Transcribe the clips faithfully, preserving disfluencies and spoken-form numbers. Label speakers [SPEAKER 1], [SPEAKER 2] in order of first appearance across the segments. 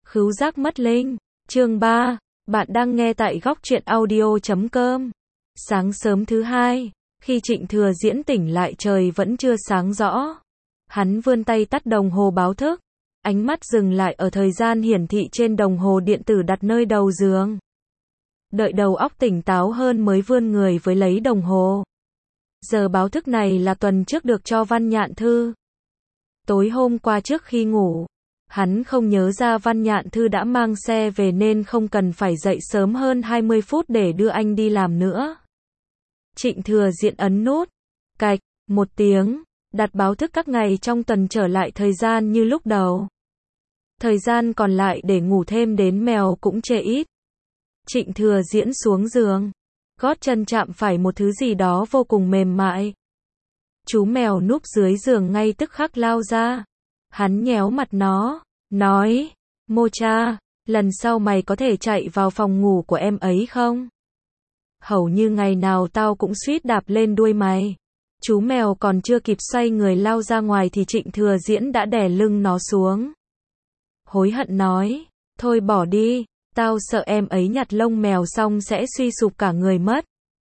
[SPEAKER 1] Khứu giác mất linh. Chương ba. Bạn đang nghe tại góc truyện audio chấm com. Sáng sớm thứ hai, khi Trịnh Thừa Diễn tỉnh lại trời vẫn chưa sáng rõ. Hắn vươn tay tắt đồng hồ báo thức, ánh mắt dừng lại ở thời gian hiển thị trên đồng hồ điện tử đặt nơi đầu giường. Đợi đầu óc tỉnh táo hơn mới vươn người với lấy đồng hồ. Giờ báo thức này là tuần trước được cho Văn Nhạn Thư. Tối hôm qua trước khi ngủ, hắn không nhớ ra Văn Nhạn Thư đã mang xe về nên không cần phải dậy sớm hơn hai mươi phút để đưa anh đi làm nữa. Trịnh Thừa Diễn ấn nút, cạch, một tiếng, đặt báo thức các ngày trong tuần trở lại thời gian như lúc đầu. Thời gian còn lại để ngủ thêm đến mèo cũng chê ít. Trịnh Thừa Diễn xuống giường, gót chân chạm phải một thứ gì đó vô cùng mềm mại. Chú mèo núp dưới giường ngay tức khắc lao ra. Hắn nhéo mặt nó, nói, Mocha, lần sau mày có thể chạy vào phòng ngủ của em ấy không? Hầu như ngày nào tao cũng suýt đạp lên đuôi mày. Chú mèo còn chưa kịp xoay người lao ra ngoài thì Trịnh Thừa Diễn đã đè lưng nó xuống. Hối hận nói, thôi bỏ đi, tao sợ em ấy nhặt lông mèo xong sẽ suy sụp cả người mất.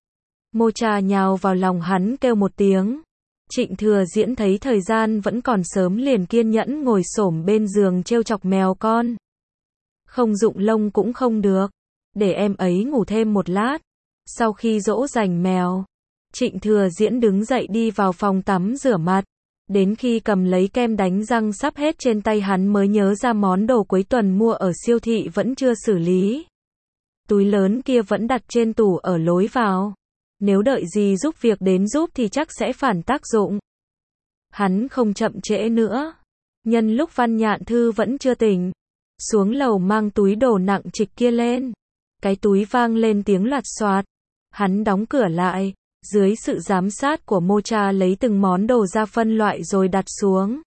[SPEAKER 1] Mocha nhào vào lòng hắn kêu một tiếng. Trịnh Thừa Diễn thấy thời gian vẫn còn sớm liền kiên nhẫn ngồi xổm bên giường trêu chọc mèo con. Không rụng lông cũng không được, để em ấy ngủ thêm một lát. Sau khi dỗ dành mèo, Trịnh Thừa Diễn đứng dậy đi vào phòng tắm rửa mặt. Đến khi cầm lấy kem đánh răng sắp hết trên tay hắn mới nhớ ra món đồ cuối tuần mua ở siêu thị vẫn chưa xử lý. Túi lớn kia vẫn đặt trên tủ ở lối vào. Nếu đợi gì giúp việc đến giúp thì chắc sẽ phản tác dụng. Hắn không chậm trễ nữa. Nhân lúc Văn Nhạn Thư vẫn chưa tỉnh, xuống lầu mang túi đồ nặng trịch kia lên. Cái túi vang lên tiếng loạt xoạt. Hắn đóng cửa lại, dưới sự giám sát của Mocha lấy từng món đồ ra phân loại rồi đặt xuống.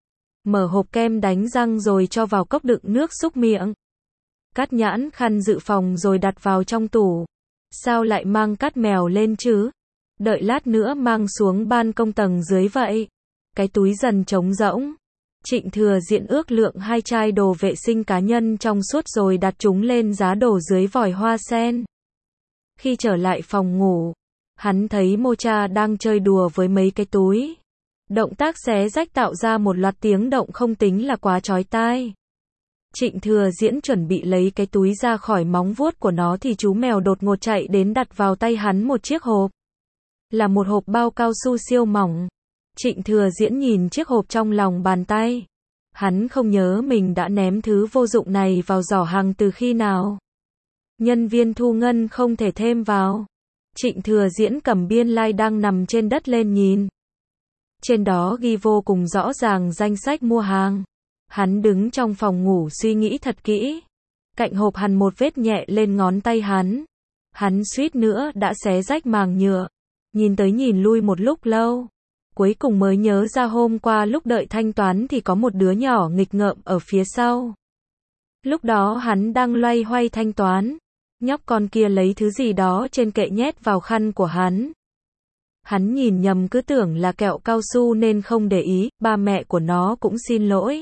[SPEAKER 1] Mở hộp kem đánh răng rồi cho vào cốc đựng nước súc miệng. Cắt nhãn khăn dự phòng rồi đặt vào trong tủ. Sao lại mang cát mèo lên chứ? Đợi lát nữa mang xuống ban công tầng dưới vậy. Cái túi dần trống rỗng. Trịnh Thừa Diễn ước lượng hai chai đồ vệ sinh cá nhân trong suốt rồi đặt chúng lên giá đổ dưới vòi hoa sen. Khi trở lại phòng ngủ, hắn thấy Mocha đang chơi đùa với mấy cái túi. Động tác xé rách tạo ra một loạt tiếng động không tính là quá chói tai. Trịnh Thừa Diễn chuẩn bị lấy cái túi ra khỏi móng vuốt của nó thì chú mèo đột ngột chạy đến đặt vào tay hắn một chiếc hộp. Là một hộp bao cao su siêu mỏng. Trịnh Thừa Diễn nhìn chiếc hộp trong lòng bàn tay. Hắn không nhớ mình đã ném thứ vô dụng này vào giỏ hàng từ khi nào. Nhân viên thu ngân không thể thêm vào. Trịnh Thừa Diễn cầm biên lai like đang nằm trên đất lên nhìn. Trên đó ghi vô cùng rõ ràng danh sách mua hàng. Hắn đứng trong phòng ngủ suy nghĩ thật kỹ. Cạnh hộp hằn một vết nhẹ lên ngón tay hắn. Hắn suýt nữa đã xé rách màng nhựa. Nhìn tới nhìn lui một lúc lâu. Cuối cùng mới nhớ ra hôm qua lúc đợi thanh toán thì có một đứa nhỏ nghịch ngợm ở phía sau. Lúc đó hắn đang loay hoay thanh toán. Nhóc con kia lấy thứ gì đó trên kệ nhét vào khăn của hắn. Hắn nhìn nhầm cứ tưởng là kẹo cao su nên không để ý, ba mẹ của nó cũng xin lỗi.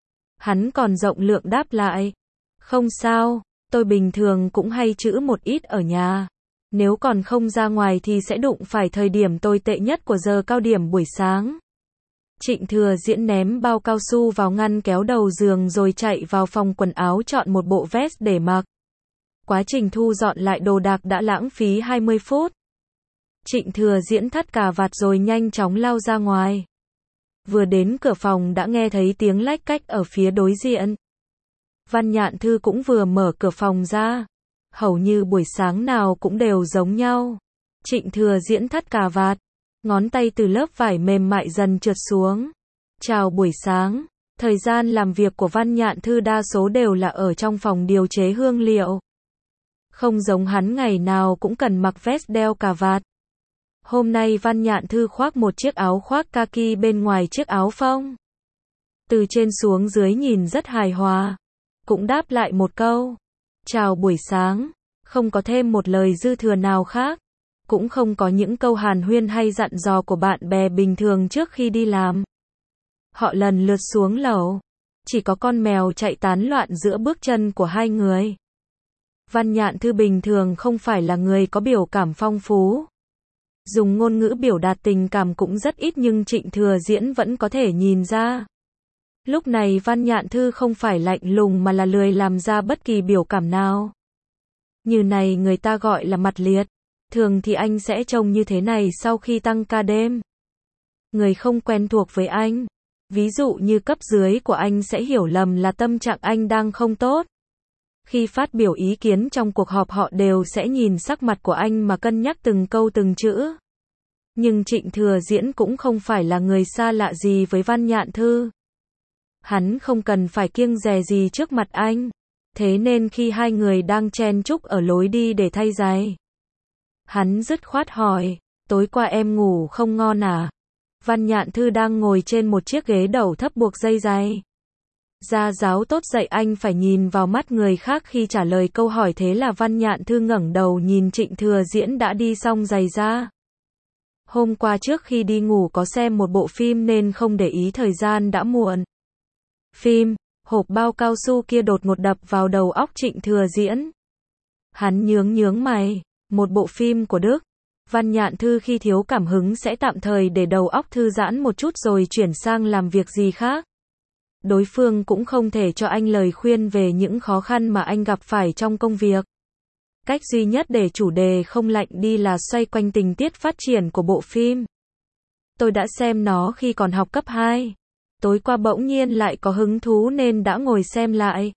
[SPEAKER 1] Hắn còn rộng lượng đáp lại. Không sao, tôi bình thường cũng hay trữ một ít ở nhà. Nếu còn không ra ngoài thì sẽ đụng phải thời điểm tồi tệ nhất của giờ cao điểm buổi sáng. Trịnh Thừa Diễn ném bao cao su vào ngăn kéo đầu giường rồi chạy vào phòng quần áo chọn một bộ vest để mặc. Quá trình thu dọn lại đồ đạc đã lãng phí hai mươi phút. Trịnh Thừa Diễn thắt cà vạt rồi nhanh chóng lao ra ngoài. Vừa đến cửa phòng đã nghe thấy tiếng lách cách ở phía đối diện. Văn Nhạn Thư cũng vừa mở cửa phòng ra. Hầu như buổi sáng nào cũng đều giống nhau. Trịnh Thừa Diễn thắt cà vạt. Ngón tay từ lớp vải mềm mại dần trượt xuống. Chào buổi sáng. Thời gian làm việc của Văn Nhạn Thư đa số đều là ở trong phòng điều chế hương liệu. Không giống hắn ngày nào cũng cần mặc vest đeo cà vạt. Hôm nay Văn Nhạn Thư khoác một chiếc áo khoác kaki bên ngoài chiếc áo phông. Từ trên xuống dưới nhìn rất hài hòa. Cũng đáp lại một câu. Chào buổi sáng. Không có thêm một lời dư thừa nào khác. Cũng không có những câu hàn huyên hay dặn dò của bạn bè bình thường trước khi đi làm. Họ lần lượt xuống lầu. chỉ có con mèo chạy tán loạn giữa bước chân của hai người. Văn Nhạn Thư bình thường không phải là người có biểu cảm phong phú. Dùng ngôn ngữ biểu đạt tình cảm cũng rất ít nhưng Trịnh Thừa Diễn vẫn có thể nhìn ra. Lúc này Văn Nhạn Thư không phải lạnh lùng mà là lười làm ra bất kỳ biểu cảm nào. Như này người ta gọi là mặt liệt. Thường thì anh sẽ trông như thế này sau khi tăng ca đêm. Người không quen thuộc với anh, ví dụ như cấp dưới của anh sẽ hiểu lầm là tâm trạng anh đang không tốt. Khi phát biểu ý kiến trong cuộc họp họ đều sẽ nhìn sắc mặt của anh mà cân nhắc từng câu từng chữ. Nhưng Trịnh Thừa Diễn cũng không phải là người xa lạ gì với Văn Nhạn Thư. Hắn không cần phải kiêng dè gì trước mặt anh. Thế nên khi hai người đang chen chúc ở lối đi để thay giày, hắn dứt khoát hỏi, tối qua em ngủ không ngon à? Văn Nhạn Thư đang ngồi trên một chiếc ghế đầu thấp buộc dây giày. Gia giáo tốt dạy anh phải nhìn vào mắt người khác khi trả lời câu hỏi, thế là Văn Nhạn Thư ngẩng đầu nhìn Trịnh Thừa Diễn đã đi xong giày ra. Hôm qua trước khi đi ngủ có xem một bộ phim nên không để ý thời gian đã muộn. Phim, hộp bao cao su kia đột ngột đập vào đầu óc Trịnh Thừa Diễn. Hắn nhướng nhướng mày, một bộ phim của Đức. Văn Nhạn Thư khi thiếu cảm hứng sẽ tạm thời để đầu óc thư giãn một chút rồi chuyển sang làm việc gì khác. Đối phương cũng không thể cho anh lời khuyên về những khó khăn mà anh gặp phải trong công việc. Cách duy nhất để chủ đề không lạnh đi là xoay quanh tình tiết phát triển của bộ phim. Tôi đã xem nó khi còn học cấp hai. Tối qua bỗng nhiên lại có hứng thú nên đã ngồi xem lại.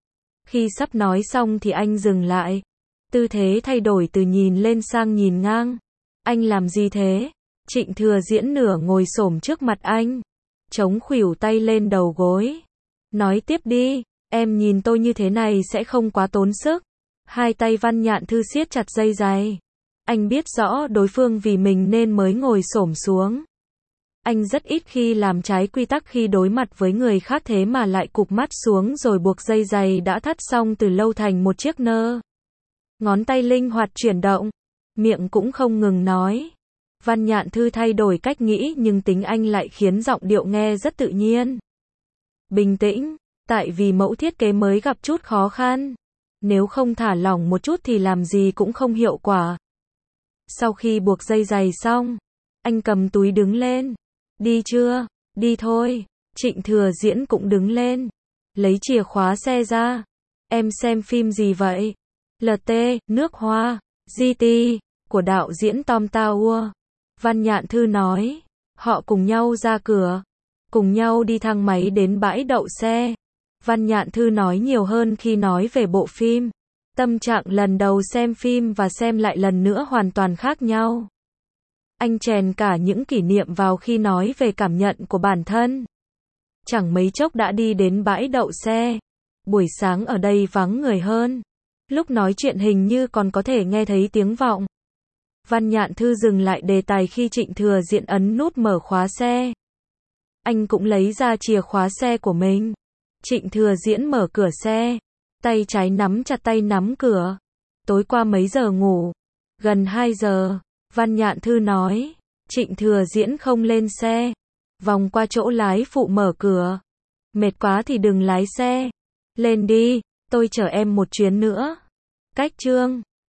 [SPEAKER 1] Khi sắp nói xong thì anh dừng lại. Tư thế thay đổi từ nhìn lên sang nhìn ngang. Anh làm gì thế? Trịnh Thừa Diễn nửa ngồi xổm trước mặt anh, chống khuỷu tay lên đầu gối. Nói tiếp đi, em nhìn tôi như thế này sẽ không quá tốn sức. Hai tay Văn Nhạn Thư siết chặt dây giày. Anh biết rõ đối phương vì mình nên mới ngồi xổm xuống. Anh rất ít khi làm trái quy tắc khi đối mặt với người khác, thế mà lại cụp mắt xuống rồi buộc dây giày đã thắt xong từ lâu thành một chiếc nơ. Ngón tay linh hoạt chuyển động, miệng cũng không ngừng nói. Văn Nhạn Thư thay đổi cách nghĩ nhưng tính anh lại khiến giọng điệu nghe rất tự nhiên. Bình tĩnh, tại vì mẫu thiết kế mới gặp chút khó khăn. Nếu không thả lỏng một chút thì làm gì cũng không hiệu quả. Sau khi buộc dây giày xong, anh cầm túi đứng lên. Đi chưa? Đi thôi. Trịnh Thừa Diễn cũng đứng lên, lấy chìa khóa xe ra. Em xem phim gì vậy? lờ tê, Nước Hoa, giê tê, của đạo diễn Tom Tower. Văn Nhạn Thư nói. Họ cùng nhau ra cửa, cùng nhau đi thang máy đến bãi đậu xe. Văn Nhạn Thư nói nhiều hơn khi nói về bộ phim. Tâm trạng lần đầu xem phim và xem lại lần nữa hoàn toàn khác nhau. Anh chèn cả những kỷ niệm vào khi nói về cảm nhận của bản thân. Chẳng mấy chốc đã đi đến bãi đậu xe. Buổi sáng ở đây vắng người hơn. Lúc nói chuyện hình như còn có thể nghe thấy tiếng vọng. Văn Nhạn Thư dừng lại đề tài khi Trịnh Thừa Diễn ấn nút mở khóa xe. Anh cũng lấy ra chìa khóa xe của mình. Trịnh Thừa Diễn mở cửa xe, tay trái nắm chặt tay nắm cửa. Tối qua mấy giờ ngủ? Gần hai giờ. Văn Nhạn Thư nói. Trịnh Thừa Diễn không lên xe, vòng qua chỗ lái phụ mở cửa. Mệt quá thì đừng lái xe. Lên đi, tôi chở em một chuyến nữa. Cách chương